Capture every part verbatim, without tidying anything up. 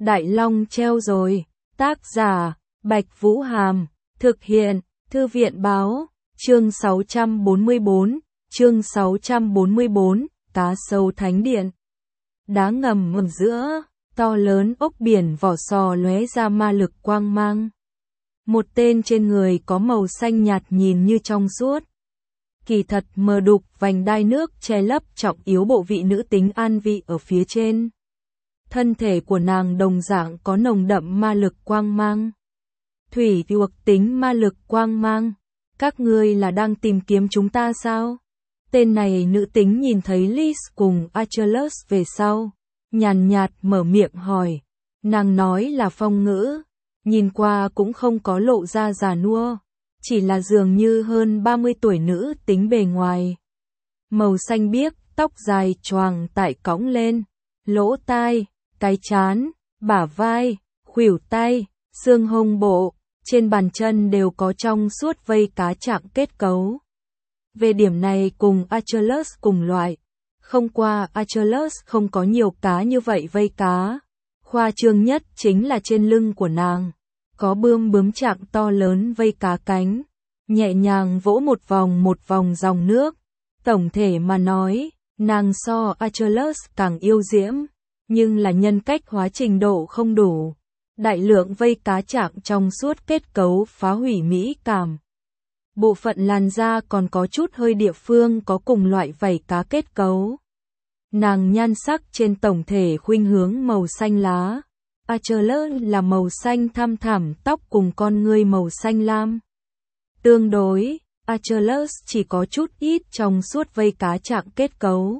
Đại Long treo rồi. Tác giả, Bạch Vũ Hàm. Thực hiện, Thư viện Báo. Chương sáu trăm bốn mươi bốn. Chương sáu trăm bốn mươi bốn. Cá sấu thánh điện. Đá ngầm ở giữa, to lớn ốc biển vỏ sò lóe ra ma lực quang mang. Một tên trên người có màu xanh nhạt nhìn như trong suốt. Kỳ thật mờ đục vành đai nước che lấp trọng yếu bộ vị nữ tính an vị ở phía trên. Thân thể của nàng đồng dạng có nồng đậm ma lực quang mang. Thủy thuộc tính ma lực quang mang. Các ngươi là đang tìm kiếm chúng ta sao? Tên này nữ tính nhìn thấy Liz cùng Achilles về sau. Nhàn nhạt mở miệng hỏi. Nàng nói là phong ngữ. Nhìn qua cũng không có lộ ra già nua. Chỉ là dường như hơn ba mươi tuổi nữ tính bề ngoài. Màu xanh biếc, tóc dài choàng tại cõng lên. Lỗ tai, cái trán, bả vai, khuỷu tay, xương hông bộ, trên bàn chân đều có trong suốt vây cá trạng kết cấu. Về điểm này cùng Achilles cùng loại. Không qua Achilles không có nhiều cá như vậy vây cá. Khoa trương nhất chính là trên lưng của nàng. Có bươm bướm trạng to lớn vây cá cánh. Nhẹ nhàng vỗ một vòng một vòng dòng nước. Tổng thể mà nói, nàng so Achilles càng yêu diễm. Nhưng là nhân cách hóa trình độ không đủ. Đại lượng vây cá trạng trong suốt kết cấu phá hủy mỹ cảm. Bộ phận làn da còn có chút hơi địa phương có cùng loại vảy cá kết cấu. Nàng nhan sắc trên tổng thể khuynh hướng màu xanh lá. Achilles là màu xanh thăm thẳm, tóc cùng con ngươi màu xanh lam. Tương đối, Achilles chỉ có chút ít trong suốt vây cá trạng kết cấu.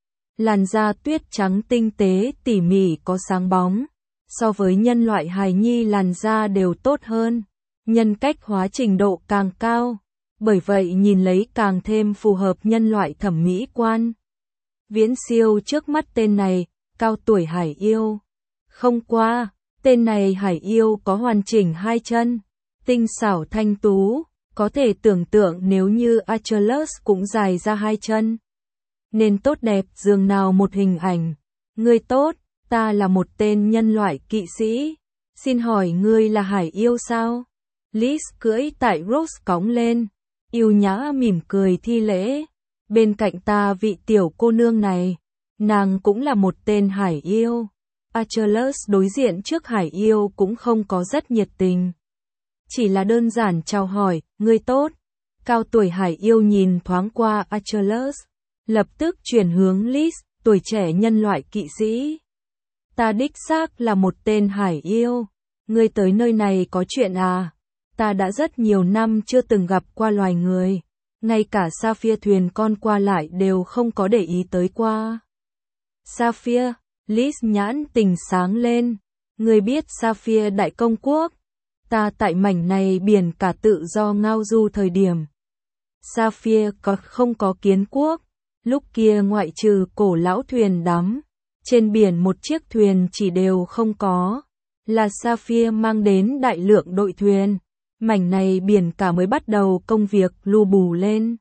Làn da tuyết trắng tinh tế tỉ mỉ có sáng bóng. So với nhân loại hài nhi làn da đều tốt hơn. Nhân cách hóa trình độ càng cao. Bởi vậy nhìn lấy càng thêm phù hợp nhân loại thẩm mỹ quan. Viễn siêu trước mắt tên này, cao tuổi hải yêu. Không qua, tên này hải yêu có hoàn chỉnh hai chân. Tinh xảo thanh tú, có thể tưởng tượng nếu như Achilles cũng dài ra hai chân. Nên tốt đẹp dường nào một hình ảnh. Ngươi tốt, ta là một tên nhân loại kỵ sĩ. Xin hỏi ngươi là hải yêu sao? Liz cưỡi tại Rose cõng lên. Yêu nhã mỉm cười thi lễ. Bên cạnh ta vị tiểu cô nương này. Nàng cũng là một tên hải yêu. Achilles đối diện trước hải yêu cũng không có rất nhiệt tình. Chỉ là đơn giản chào hỏi, ngươi tốt. Cao tuổi hải yêu nhìn thoáng qua Achilles. Lập tức chuyển hướng Liz, tuổi trẻ nhân loại kỵ sĩ. Ta đích xác là một tên hải yêu. Ngươi tới nơi này có chuyện à? Ta đã rất nhiều năm chưa từng gặp qua loài người. Ngay cả Sapphire thuyền con qua lại đều không có để ý tới qua. Sapphire, Liz nhãn tình sáng lên. Ngươi biết Sapphire đại công quốc. Ta tại mảnh này biển cả tự do ngao du thời điểm. Sapphire có không có kiến quốc. Lúc kia ngoại trừ cổ lão thuyền đắm. Trên biển một chiếc thuyền chỉ đều không có. Là Sapphire mang đến đại lượng đội thuyền. Mảnh này biển cả mới bắt đầu công việc lu bù lên.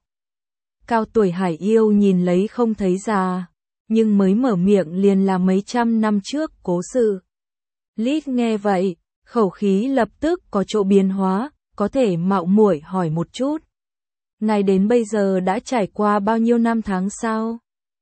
Cao tuổi hải yêu nhìn lấy không thấy già. Nhưng mới mở miệng liền là mấy trăm năm trước cố sự. Liz nghe vậy, khẩu khí lập tức có chỗ biến hóa, có thể mạo muội hỏi một chút. Ngài đến bây giờ đã trải qua bao nhiêu năm tháng sao?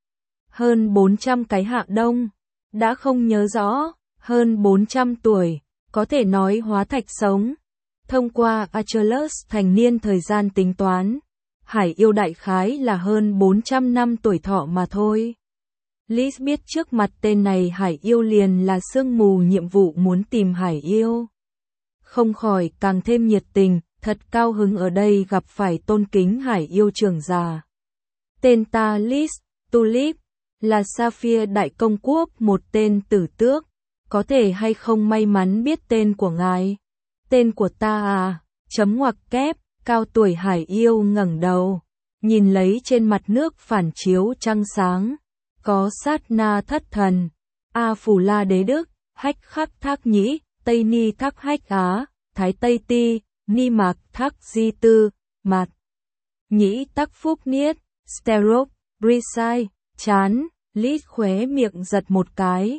Hơn bốn trăm cái hạ đông. Đã không nhớ rõ, hơn bốn trăm tuổi, có thể nói hóa thạch sống. Thông qua Achilles thành niên thời gian tính toán, hải yêu đại khái là hơn bốn trăm năm tuổi thọ mà thôi. Liz biết trước mặt tên này hải yêu liền là sương mù nhiệm vụ muốn tìm hải yêu. Không khỏi càng thêm nhiệt tình, thật cao hứng ở đây gặp phải tôn kính hải yêu trưởng già. Tên ta Liz, Tulip, là Sapphire đại công quốc một tên tử tước. Có thể hay không may mắn biết tên của ngài? Tên của ta à? Chấm ngoặc kép, cao tuổi hải yêu ngẩng đầu. Nhìn lấy trên mặt nước phản chiếu trăng sáng. Có sát na thất thần. A Phủ La Đế Đức, Hách Khắc Thác Nhĩ, Tây Ni Thác Hách Á, Thái Tây Ti, Ni Mạc Thác Di Tư, Mạt Nhĩ Tắc Phúc Niết, Sterop, Brisai, chán. Liz khóe miệng giật một cái.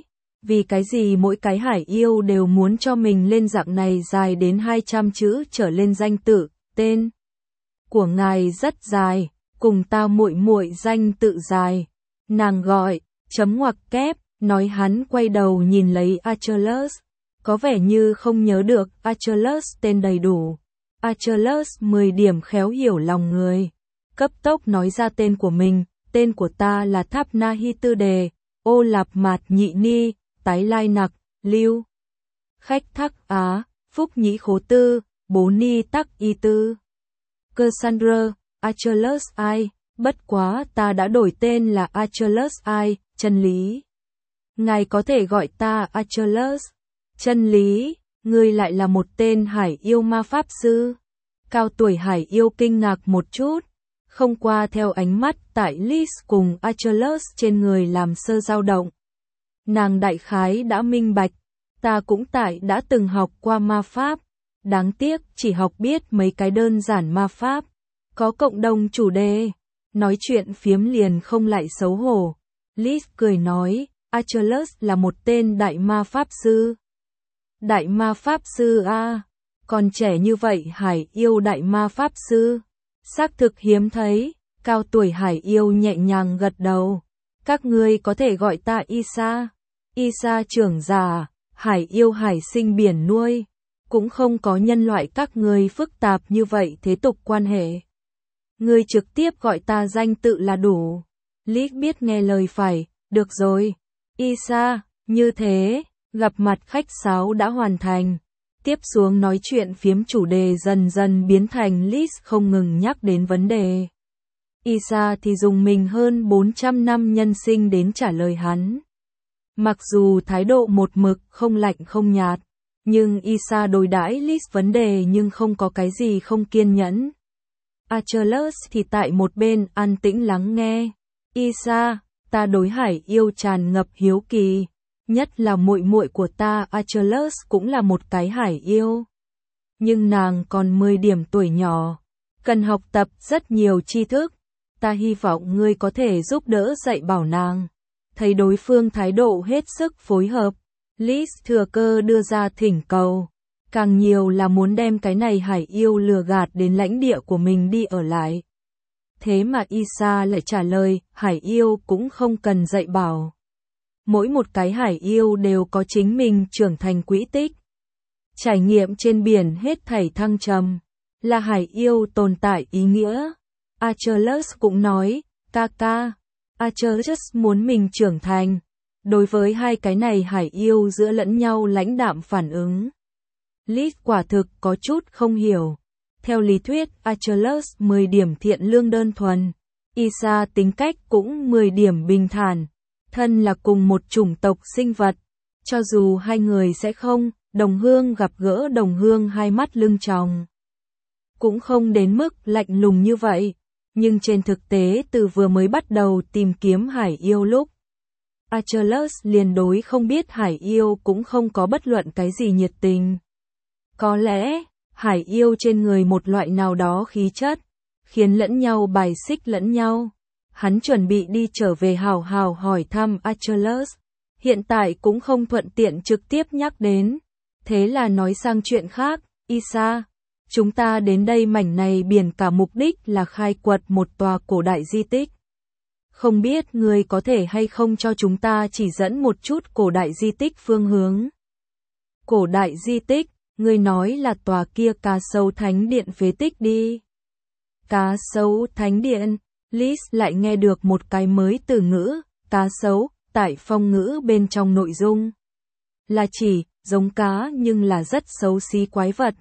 vì cái gì mỗi cái hải yêu đều muốn cho mình lên dạng này dài đến hai trăm chữ trở lên danh tự, tên của ngài rất dài, cùng ta muội muội danh tự dài. Nàng gọi, chấm ngoặc kép, nói hắn quay đầu nhìn lấy Achilles, có vẻ như không nhớ được Achilles tên đầy đủ. Achilles mười điểm khéo hiểu lòng người, cấp tốc nói ra tên của mình, tên của ta là Tháp Na Hi Tư Đề, Ô Lạp Mạt Nhị Ni, Tái Lai Nặc, Lưu Khách Thác Á, Phúc Nhĩ Khố Tư, Bố Ni Tắc Y Tư. Cassandra, Achilles ai, bất quá ta đã đổi tên là Achilles ai, chân lý. Ngài có thể gọi ta Achilles. Chân lý, ngươi lại là một tên hải yêu ma pháp sư. Cao tuổi hải yêu kinh ngạc một chút, không qua theo ánh mắt tại Liz cùng Achilles trên người làm sơ dao động. Nàng đại khái đã minh bạch, ta cũng tại đã từng học qua ma pháp, đáng tiếc chỉ học biết mấy cái đơn giản ma pháp, có cộng đồng chủ đề, nói chuyện phiếm liền không lại xấu hổ. Liz cười nói, Achilles là một tên đại ma pháp sư. Đại ma pháp sư a, còn trẻ như vậy hải yêu đại ma pháp sư, xác thực hiếm thấy. Cao tuổi hải yêu nhẹ nhàng gật đầu, các ngươi có thể gọi ta Isa. Isa trưởng giả, hải yêu hải sinh biển nuôi, cũng không có nhân loại các ngươi phức tạp như vậy thế tục quan hệ. Ngươi trực tiếp gọi ta danh tự là đủ. Lý biết nghe lời phải, được rồi. Isa, như thế, gặp mặt khách sáo đã hoàn thành. Tiếp xuống nói chuyện phiếm chủ đề dần dần biến thành Liz không ngừng nhắc đến vấn đề. Isa thì dùng mình hơn bốn trăm năm nhân sinh đến trả lời hắn. Mặc dù thái độ một mực không lạnh không nhạt, nhưng Isa đối đãi Liz vấn đề nhưng không có cái gì không kiên nhẫn. Achilles thì tại một bên an tĩnh lắng nghe. Isa, ta đối hải yêu tràn ngập hiếu kỳ, nhất là muội muội của ta Achilles cũng là một cái hải yêu. Nhưng nàng còn mười điểm tuổi nhỏ, cần học tập rất nhiều tri thức. Ta hy vọng ngươi có thể giúp đỡ dạy bảo nàng. Thấy đối phương thái độ hết sức phối hợp, Liz thừa cơ đưa ra thỉnh cầu. Càng nhiều là muốn đem cái này hải yêu lừa gạt đến lãnh địa của mình đi ở lại. Thế mà Isa lại trả lời, hải yêu cũng không cần dạy bảo. Mỗi một cái hải yêu đều có chính mình trưởng thành quỹ tích. Trải nghiệm trên biển hết thảy thăng trầm, là hải yêu tồn tại ý nghĩa. Achilles cũng nói, ca ca, Achilles muốn mình trưởng thành. Đối với hai cái này hải yêu giữa lẫn nhau lãnh đạm phản ứng. Liz quả thực có chút không hiểu. Theo lý thuyết, Achilles mười điểm thiện lương đơn thuần. Isa tính cách cũng mười điểm bình thản. Thân là cùng một chủng tộc sinh vật. Cho dù hai người sẽ không, đồng hương gặp gỡ đồng hương hai mắt lưng tròng. Cũng không đến mức lạnh lùng như vậy. Nhưng trên thực tế từ vừa mới bắt đầu tìm kiếm hải yêu lúc, Achilles liền đối không biết hải yêu cũng không có bất luận cái gì nhiệt tình. Có lẽ, hải yêu trên người một loại nào đó khí chất, khiến lẫn nhau bài xích lẫn nhau. Hắn chuẩn bị đi trở về hào hào hỏi thăm Achilles, hiện tại cũng không thuận tiện trực tiếp nhắc đến. Thế là nói sang chuyện khác, Isa, chúng ta đến đây mảnh này biển cả mục đích là khai quật một tòa cổ đại di tích. Không biết ngươi có thể hay không cho chúng ta chỉ dẫn một chút cổ đại di tích phương hướng. Cổ đại di tích, ngươi nói là tòa kia Cá Sấu Thánh Điện phế tích đi. Cá Sấu Thánh Điện, Liz lại nghe được một cái mới từ ngữ, cá sấu, tại phong ngữ bên trong nội dung. Là chỉ, giống cá nhưng là rất xấu xí quái vật.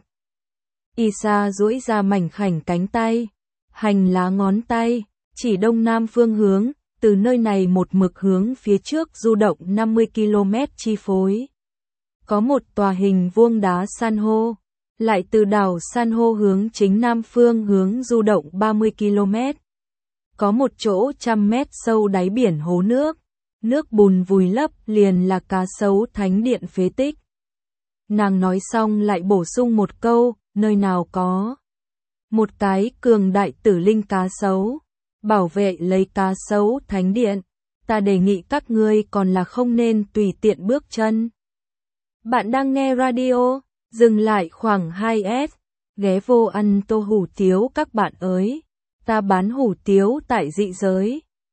Isa duỗi ra mảnh khảnh cánh tay, hành lá ngón tay, chỉ đông nam phương hướng, từ nơi này một mực hướng phía trước du động năm mươi ki lô mét chi phối. Có một tòa hình vuông đá san hô, lại từ đảo san hô hướng chính nam phương hướng du động ba mươi ki lô mét. Có một chỗ trăm mét sâu đáy biển hố nước, nước bùn vùi lấp liền là Cá Sấu Thánh Điện phế tích. Nàng nói xong lại bổ sung một câu, nơi nào có một cái cường đại tử linh cá sấu, bảo vệ lấy Cá Sấu Thánh Điện. ta đề nghị các ngươi còn là không nên tùy tiện bước chân. Bạn đang nghe radio, dừng lại khoảng hai s, ghé vô ăn tô hủ tiếu các bạn ơi, ta bán hủ tiếu tại dị giới.